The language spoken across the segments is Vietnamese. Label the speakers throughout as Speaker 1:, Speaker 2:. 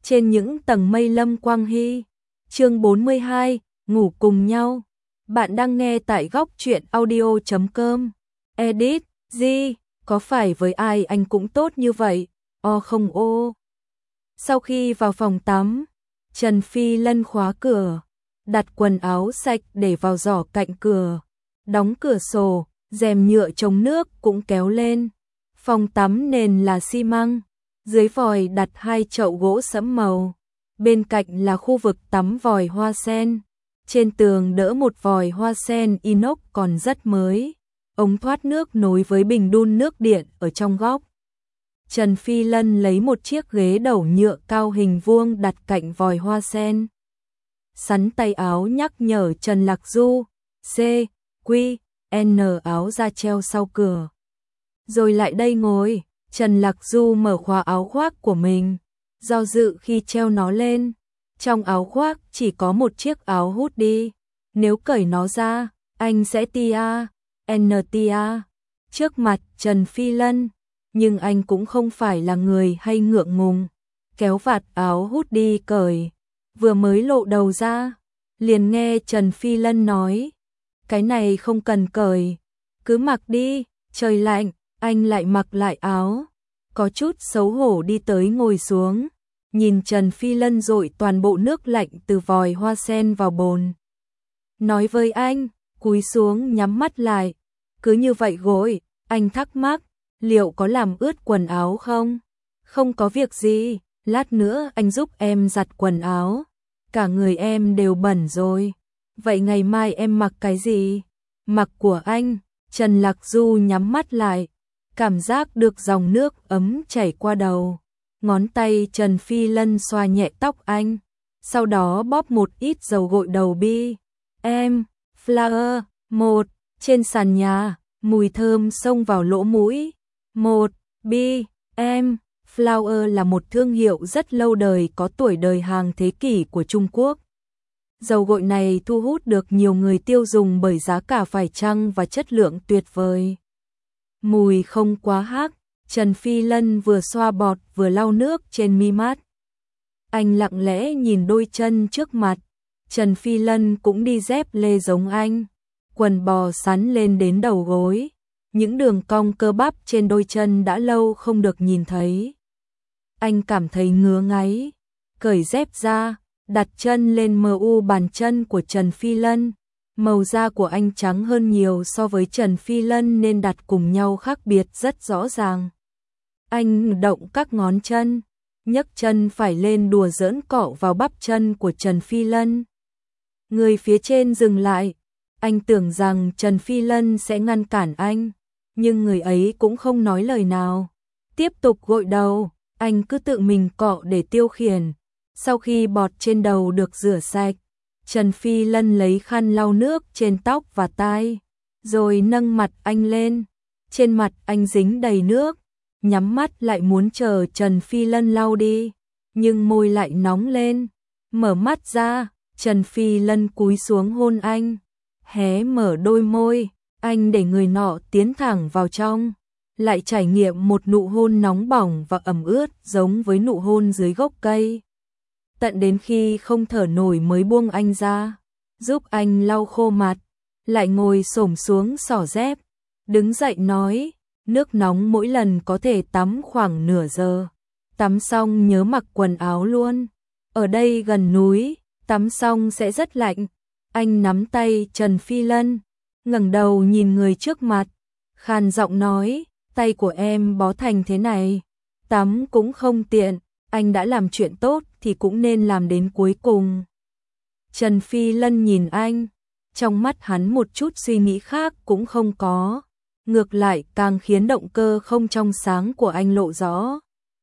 Speaker 1: trên những tầng mây Lâm Quang Hy. Chương 42, ngủ cùng nhau. Bạn đang nghe tại góc truyện audio.com. Edit, Di, có phải với ai anh cũng tốt như vậy? Không ô. Sau khi vào phòng tắm, Trần Phi Lân khóa cửa, đặt quần áo sạch để vào giỏ cạnh cửa, đóng cửa sổ, rèm nhựa chống nước cũng kéo lên. Phòng tắm nền là xi măng, dưới vòi đặt 2 chậu gỗ sẫm màu, bên cạnh là khu vực tắm vòi hoa sen. Trên tường đỡ một vòi hoa sen inox còn rất mới, ống thoát nước nối với bình đun nước điện ở trong góc. Trần Phi Lân lấy một chiếc ghế đầu nhựa cao hình vuông đặt cạnh vòi hoa sen. Sắn tay áo nhắc nhở Trần Lạc Du, C, Q, N áo ra treo sau cửa. Rồi lại đây ngồi. Trần Lạc Du mở khóa áo khoác của mình, do dự khi treo nó lên. Trong áo khoác chỉ có một chiếc áo hoodie, nếu cởi nó ra, anh sẽ tia, tia trước mặt Trần Phi Lân, nhưng anh cũng không phải là người hay ngượng ngùng. Kéo vạt áo hoodie cởi, vừa mới lộ đầu ra, liền nghe Trần Phi Lân nói, cái này không cần cởi, cứ mặc đi, trời lạnh. Anh lại mặc lại áo, có chút xấu hổ đi tới ngồi xuống, nhìn Trần Phi Lân dội toàn bộ nước lạnh từ vòi hoa sen vào bồn. Nói với anh, cúi xuống nhắm mắt lại, cứ như vậy gội. Anh thắc mắc, liệu có làm ướt quần áo không? Không có việc gì, lát nữa anh giúp em giặt quần áo, cả người em đều bẩn rồi. Vậy ngày mai em mặc cái gì? Mặc của anh. Trần Lạc Du nhắm mắt lại, cảm giác được dòng nước ấm chảy qua đầu. Ngón tay Trần Phi Lân xoa nhẹ tóc anh, sau đó bóp một ít dầu gội đầu bi. Em, Flower, 1, trên sàn nhà, mùi thơm xông vào lỗ mũi. 1, bi, em, Flower là một thương hiệu rất lâu đời có tuổi đời hàng thế kỷ của Trung Quốc. Dầu gội này thu hút được nhiều người tiêu dùng bởi giá cả phải chăng và chất lượng tuyệt vời. Mùi không quá hắc, Trần Phi Lân vừa xoa bọt vừa lau nước trên mi mắt. Anh lặng lẽ nhìn đôi chân trước mặt, Trần Phi Lân cũng đi dép lê giống anh, quần bò sắn lên đến đầu gối, những đường cong cơ bắp trên đôi chân đã lâu không được nhìn thấy. Anh cảm thấy ngứa ngáy, cởi dép ra, đặt chân lên bàn chân của Trần Phi Lân. Màu da của anh trắng hơn nhiều so với Trần Phi Lân nên đặt cùng nhau khác biệt rất rõ ràng. Anh động các ngón chân, nhấc chân phải lên đùa giỡn cọ vào bắp chân của Trần Phi Lân. Người phía trên dừng lại, anh tưởng rằng Trần Phi Lân sẽ ngăn cản anh, nhưng người ấy cũng không nói lời nào. Tiếp tục gội đầu, anh cứ tự mình cọ để tiêu khiển. Sau khi bọt trên đầu được rửa sạch, Trần Phi Lân lấy khăn lau nước trên tóc và tai, rồi nâng mặt anh lên. Trên mặt anh dính đầy nước, nhắm mắt lại muốn chờ Trần Phi Lân lau đi, nhưng môi lại nóng lên. Mở mắt ra, Trần Phi Lân cúi xuống hôn anh, hé mở đôi môi, anh để người nọ tiến thẳng vào trong, lại trải nghiệm một nụ hôn nóng bỏng và ẩm ướt giống với nụ hôn dưới gốc cây. Tận đến khi không thở nổi mới buông anh ra, giúp anh lau khô mặt, lại ngồi xổm xuống xỏ dép, đứng dậy nói, nước nóng mỗi lần có thể tắm khoảng nửa giờ, tắm xong nhớ mặc quần áo luôn, ở đây gần núi, tắm xong sẽ rất lạnh. Anh nắm tay Trần Phi Lân, ngẩng đầu nhìn người trước mặt, khàn giọng nói, tay của em bó thành thế này, tắm cũng không tiện. Anh đã làm chuyện tốt thì cũng nên làm đến cuối cùng. Trần Phi Lân nhìn anh, trong mắt hắn một chút suy nghĩ khác cũng không có, ngược lại càng khiến động cơ không trong sáng của anh lộ rõ.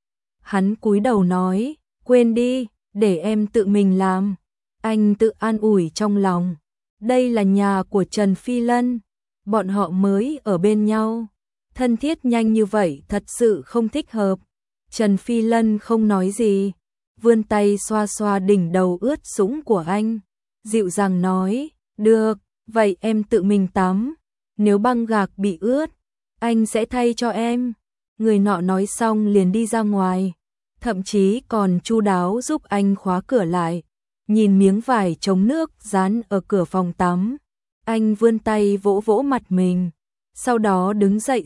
Speaker 1: Hắn cúi đầu nói, quên đi, để em tự mình làm. Anh tự an ủi trong lòng, đây là nhà của Trần Phi Lân, bọn họ mới ở bên nhau, thân thiết nhanh như vậy thật sự không thích hợp. Trần Phi Lân không nói gì, vươn tay xoa xoa đỉnh đầu ướt sũng của anh, dịu dàng nói, được, vậy em tự mình tắm, nếu băng gạc bị ướt, anh sẽ thay cho em. Người nọ nói xong liền đi ra ngoài, thậm chí còn chu đáo giúp anh khóa cửa lại. Nhìn miếng vải chống nước dán ở cửa phòng tắm, anh vươn tay vỗ vỗ mặt mình, sau đó đứng dậy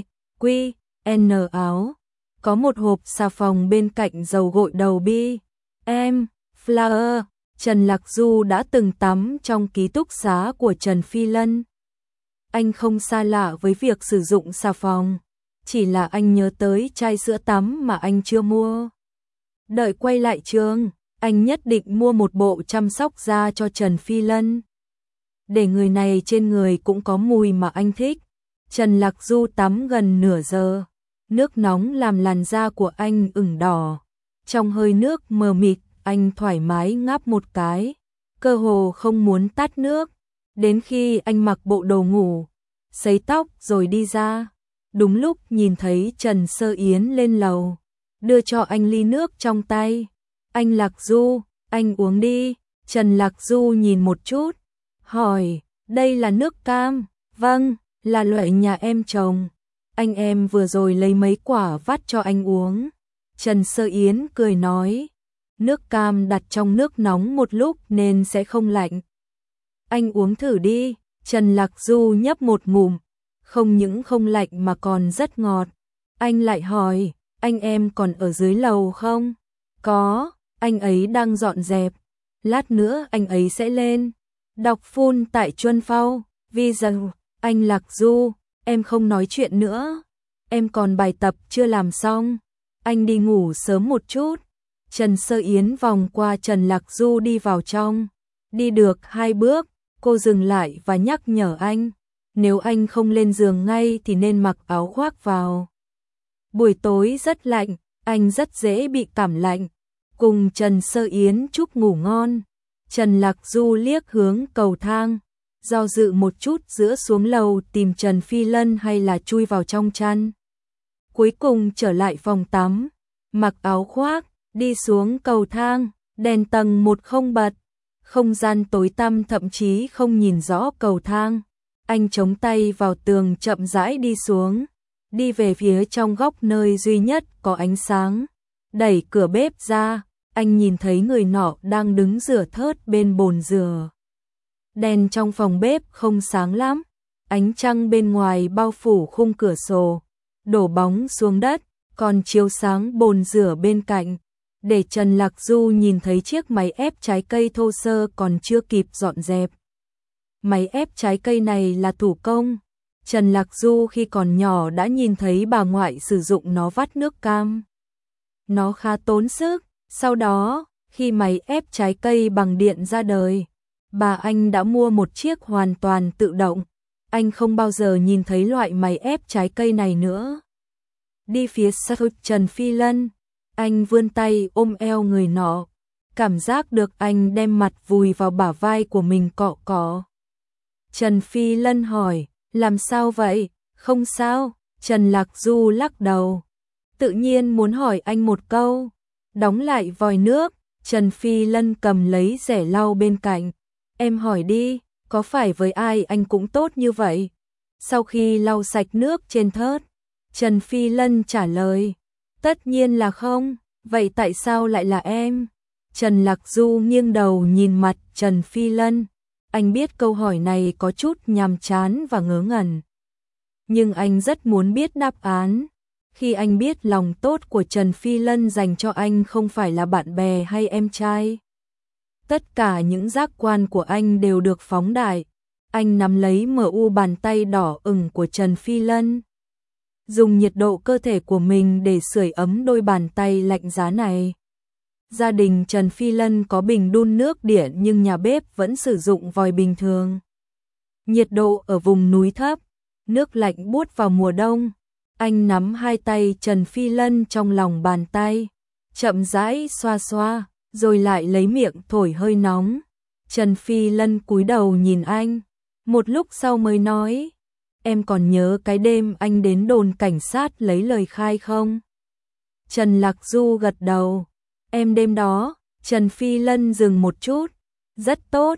Speaker 1: quy n áo. Có một hộp xà phòng bên cạnh dầu gội đầu bi. Em, Flower, Trần Lạc Du đã từng tắm trong ký túc xá của Trần Phi Lân. Anh không xa lạ với việc sử dụng xà phòng, chỉ là anh nhớ tới chai sữa tắm mà anh chưa mua. Đợi quay lại trường, anh nhất định mua một bộ chăm sóc da cho Trần Phi Lân. Để người này trên người cũng có mùi mà anh thích. Trần Lạc Du tắm gần nửa giờ. Nước nóng làm làn da của anh ửng đỏ. Trong hơi nước mờ mịt, anh thoải mái ngáp một cái, cơ hồ không muốn tắt nước. Đến khi anh mặc bộ đồ ngủ, sấy tóc rồi đi ra, đúng lúc nhìn thấy Trần Sơ Yến lên lầu, đưa cho anh ly nước trong tay. Anh Lạc Du, anh uống đi. Trần Lạc Du nhìn một chút, hỏi, đây là nước cam? Vâng, là loại nhà em trồng. Anh em vừa rồi lấy mấy quả vắt cho anh uống. Trần Sơ Yến cười nói, nước cam đặt trong nước nóng một lúc nên sẽ không lạnh. Anh uống thử đi. Trần Lạc Du nhấp một ngụm, không những không lạnh mà còn rất ngọt. Anh lại hỏi, anh em còn ở dưới lầu không? Có, anh ấy đang dọn dẹp. Lát nữa anh ấy sẽ lên. Đọc full tại Chuân Phao. Video, anh Lạc Du, em không nói chuyện nữa. Em còn bài tập chưa làm xong. Anh đi ngủ sớm một chút. Trần Sơ Yến vòng qua Trần Lạc Du đi vào trong. Đi được 2 bước, cô dừng lại và nhắc nhở anh. Nếu anh không lên giường ngay thì nên mặc áo khoác vào. Buổi tối rất lạnh, anh rất dễ bị cảm lạnh. Cùng Trần Sơ Yến chúc ngủ ngon. Trần Lạc Du liếc hướng cầu thang, do dự một chút giữa xuống lầu tìm Trần Phi Lân hay là chui vào trong chăn. Cuối cùng trở lại phòng tắm, mặc áo khoác, đi xuống cầu thang, đèn tầng 1 không bật, không gian tối tăm thậm chí không nhìn rõ cầu thang. Anh chống tay vào tường chậm rãi đi xuống, đi về phía trong góc nơi duy nhất có ánh sáng. Đẩy cửa bếp ra, anh nhìn thấy người nọ đang đứng rửa thớt bên bồn rửa. Đèn trong phòng bếp không sáng lắm, ánh trăng bên ngoài bao phủ khung cửa sổ, đổ bóng xuống đất, còn chiếu sáng bồn rửa bên cạnh. Để Trần Lạc Du nhìn thấy chiếc máy ép trái cây thô sơ còn chưa kịp dọn dẹp. Máy ép trái cây này là thủ công. Trần Lạc Du khi còn nhỏ đã nhìn thấy bà ngoại sử dụng nó vắt nước cam. Nó khá tốn sức. Sau đó, khi máy ép trái cây bằng điện ra đời, bà anh đã mua một chiếc hoàn toàn tự động. Anh không bao giờ nhìn thấy loại máy ép trái cây này nữa. Đi phía sau Trần Phi Lân, anh vươn tay ôm eo người nọ, cảm giác được anh đem mặt vùi vào bả vai của mình cọ cọ. Trần Phi Lân hỏi, làm sao vậy? Không sao. Trần Lạc Du lắc đầu. Tự nhiên muốn hỏi anh một câu. Đóng lại vòi nước, Trần Phi Lân cầm lấy rẻ lau bên cạnh. Em hỏi đi, có phải với ai anh cũng tốt như vậy? Sau khi lau sạch nước trên thớt, Trần Phi Lân trả lời, tất nhiên là không, vậy tại sao lại là em? Trần Lạc Du nghiêng đầu nhìn mặt Trần Phi Lân, anh biết câu hỏi này có chút nhàm chán và ngớ ngẩn. Nhưng anh rất muốn biết đáp án. Khi anh biết lòng tốt của Trần Phi Lân dành cho anh không phải là bạn bè hay em trai. Tất cả những giác quan của anh đều được phóng đại. Anh nắm lấy mu bàn tay đỏ ửng của Trần Phi Lân, dùng nhiệt độ cơ thể của mình để sưởi ấm đôi bàn tay lạnh giá này. Gia đình Trần Phi Lân có bình đun nước điện nhưng nhà bếp vẫn sử dụng vòi bình thường. Nhiệt độ ở vùng núi thấp, nước lạnh buốt vào mùa đông. Anh nắm hai tay Trần Phi Lân trong lòng bàn tay, chậm rãi xoa xoa, rồi lại lấy miệng thổi hơi nóng. Trần Phi Lân cúi đầu nhìn anh, một lúc sau mới nói, em còn nhớ cái đêm anh đến đồn cảnh sát lấy lời khai không? Trần Lạc Du gật đầu, em đêm đó. Trần Phi Lân dừng một chút, rất tốt,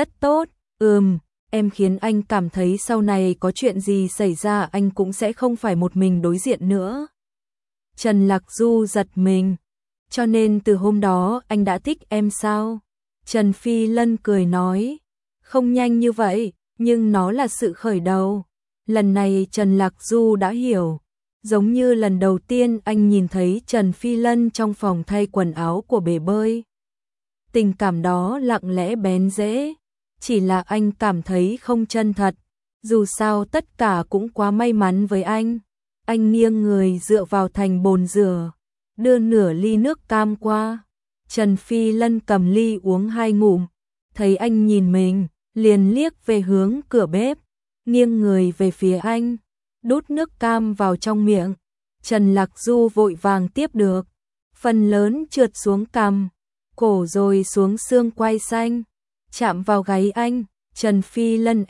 Speaker 1: em khiến anh cảm thấy sau này có chuyện gì xảy ra anh cũng sẽ không phải một mình đối diện nữa. Trần Lạc Du giật mình, Cho nên từ hôm đó anh đã thích em sao? Trần Phi Lân cười nói, không nhanh như vậy, nhưng nó là sự khởi đầu. Lần này Trần Lạc Du đã hiểu, giống như lần đầu tiên anh nhìn thấy Trần Phi Lân trong phòng thay quần áo của bể bơi. Tình cảm đó lặng lẽ bén rễ, chỉ là anh cảm thấy không chân thật, dù sao tất cả cũng quá may mắn với anh. Anh nghiêng người dựa vào thành bồn rửa, đưa nửa ly nước cam qua. Trần Phi Lân cầm ly uống 2 ngụm, thấy anh nhìn mình, liền liếc về hướng cửa bếp, nghiêng người về phía anh, đút nước cam vào trong miệng. Trần Lạc Du vội vàng tiếp được, phần lớn trượt xuống cằm, cổ rồi xuống xương quai xanh, chạm vào gáy anh. Trần Phi Lân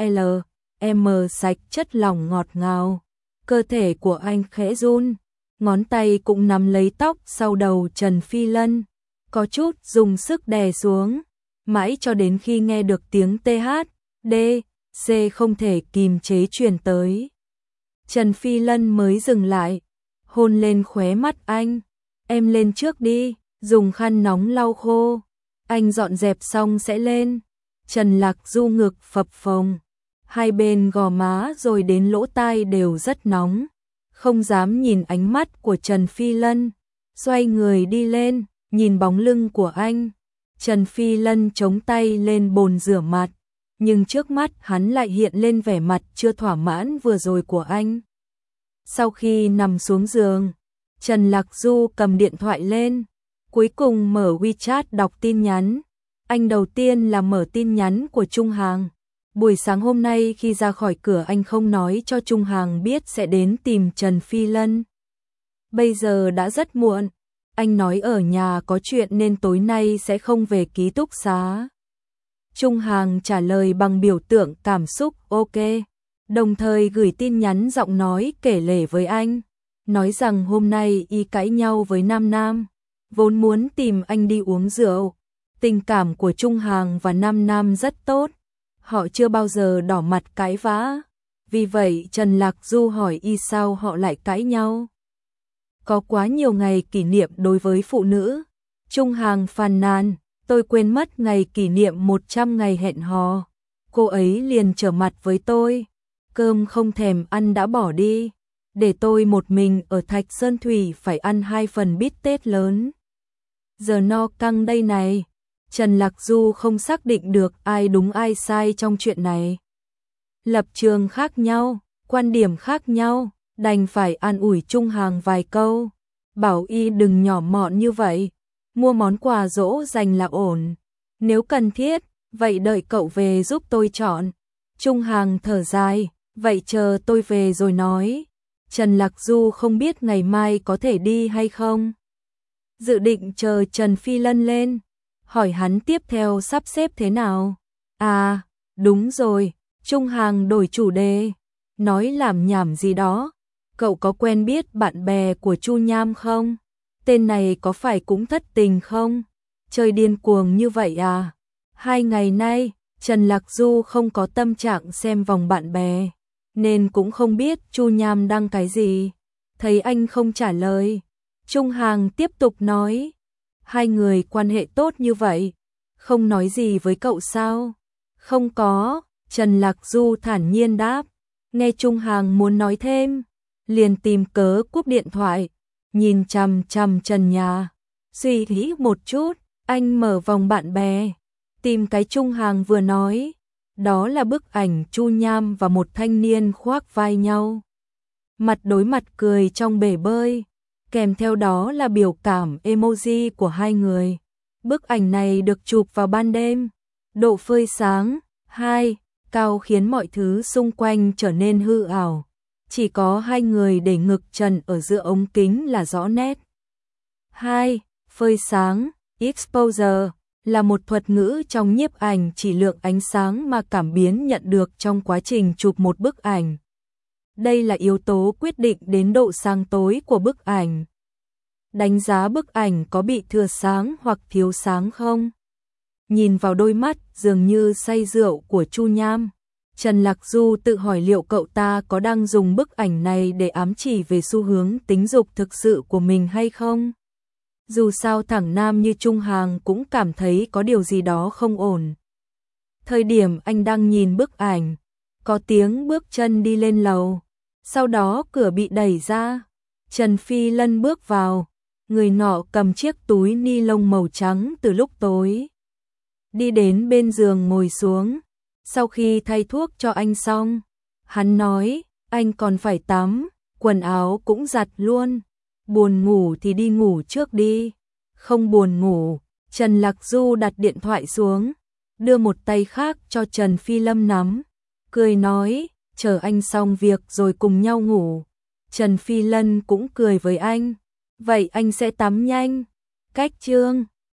Speaker 1: M sạch chất lỏng ngọt ngào, cơ thể của anh khẽ run, ngón tay cũng nắm lấy tóc sau đầu Trần Phi Lân, có chút dùng sức đè xuống, mãi cho đến khi nghe được tiếng THD, C không thể kìm chế truyền tới. Trần Phi Lân mới dừng lại, hôn lên khóe mắt anh, em lên trước đi, dùng khăn nóng lau khô, anh dọn dẹp xong sẽ lên. Trần Lạc Du ngực phập phồng, hai bên gò má rồi đến lỗ tai đều rất nóng, không dám nhìn ánh mắt của Trần Phi Lân, xoay người đi lên, nhìn bóng lưng của anh. Trần Phi Lân chống tay lên bồn rửa mặt, nhưng trước mắt hắn lại hiện lên vẻ mặt chưa thỏa mãn vừa rồi của anh. Sau khi nằm xuống giường, Trần Lạc Du cầm điện thoại lên, cuối cùng mở WeChat đọc tin nhắn. Anh đầu tiên là mở tin nhắn của Trung Hàng. Buổi sáng hôm nay khi ra khỏi cửa anh không nói cho Trung Hàng biết sẽ đến tìm Trần Phi Lân. Bây giờ đã rất muộn, anh nói ở nhà có chuyện nên tối nay sẽ không về ký túc xá. Trung Hàng trả lời bằng biểu tượng cảm xúc ok, đồng thời gửi tin nhắn giọng nói kể lể với anh, nói rằng hôm nay y cãi nhau với Nam Nam, vốn muốn tìm anh đi uống rượu. Tình cảm của Trung Hàng và Nam Nam rất tốt, họ chưa bao giờ đỏ mặt cãi vã. Vì vậy Trần Lạc Du hỏi y sao họ lại cãi nhau. Có quá nhiều ngày kỷ niệm đối với phụ nữ. Trung Hàng phàn nàn, tôi quên mất ngày kỷ niệm 100 ngày hẹn hò. Cô ấy liền trở mặt với tôi, cơm không thèm ăn đã bỏ đi, để tôi một mình ở Thạch Sơn Thủy phải ăn 2 phần bít tết lớn. Giờ no căng đây này. Trần Lạc Du không xác định được ai đúng ai sai trong chuyện này. Lập trường khác nhau, quan điểm khác nhau, đành phải an ủi Trung Hàng vài câu, bảo y đừng nhỏ mọn như vậy, mua món quà dỗ dành là ổn, nếu cần thiết, vậy đợi cậu về giúp tôi chọn. Trung Hàng thở dài, vậy chờ tôi về rồi nói. Trần Lạc Du không biết ngày mai có thể đi hay không. Dự định chờ Trần Phi Lân lên, hỏi hắn tiếp theo sắp xếp thế nào. À, đúng rồi, Trung Hàng đổi chủ đề, nói làm nhảm gì đó. Cậu có quen biết bạn bè của Chu Nham không? Tên này có phải cũng thất tình không? Chơi điên cuồng như vậy à? 2 ngày nay, Trần Lạc Du không có tâm trạng xem vòng bạn bè, nên cũng không biết Chu Nham đăng cái gì. Thấy anh không trả lời, Trung Hàng tiếp tục nói, hai người quan hệ tốt như vậy, không nói gì với cậu sao? Không có, Trần Lạc Du thản nhiên đáp. Nghe Trung Hàng muốn nói thêm, liền tìm cớ cúp điện thoại, nhìn chằm chằm trần nhà, suy nghĩ một chút, anh mở vòng bạn bè, tìm cái Trung Hàng vừa nói, đó là bức ảnh Chu Nham và một thanh niên khoác vai nhau, mặt đối mặt cười trong bể bơi, kèm theo đó là biểu cảm emoji của hai người. Bức ảnh này được chụp vào ban đêm, độ phơi sáng 2 cao khiến mọi thứ xung quanh trở nên hư ảo. Chỉ có hai người để ngực trần ở giữa ống kính là rõ nét. 2. Phơi sáng, exposure, là một thuật ngữ trong nhiếp ảnh chỉ lượng ánh sáng mà cảm biến nhận được trong quá trình chụp một bức ảnh. Đây là yếu tố quyết định đến độ sáng tối của bức ảnh. Đánh giá bức ảnh có bị thừa sáng hoặc thiếu sáng không? Nhìn vào đôi mắt dường như say rượu của Chu Nham, Trần Lạc Du tự hỏi liệu cậu ta có đang dùng bức ảnh này để ám chỉ về xu hướng tính dục thực sự của mình hay không? Dù sao thẳng nam như Trung Hàng cũng cảm thấy có điều gì đó không ổn. Thời điểm anh đang nhìn bức ảnh, có tiếng bước chân đi lên lầu, sau đó cửa bị đẩy ra, Trần Phi Lân bước vào, người nọ cầm chiếc túi ni lông màu trắng từ lúc tối. Đi đến bên giường ngồi xuống, sau khi thay thuốc cho anh xong, hắn nói, anh còn phải tắm, quần áo cũng giặt luôn, buồn ngủ thì đi ngủ trước đi, không buồn ngủ. Trần Lạc Du đặt điện thoại xuống, đưa một tay khác cho Trần Phi Lâm nắm, cười nói, chờ anh xong việc rồi cùng nhau ngủ. Trần Phi Lân cũng cười với anh, vậy anh sẽ tắm nhanh. Cách chương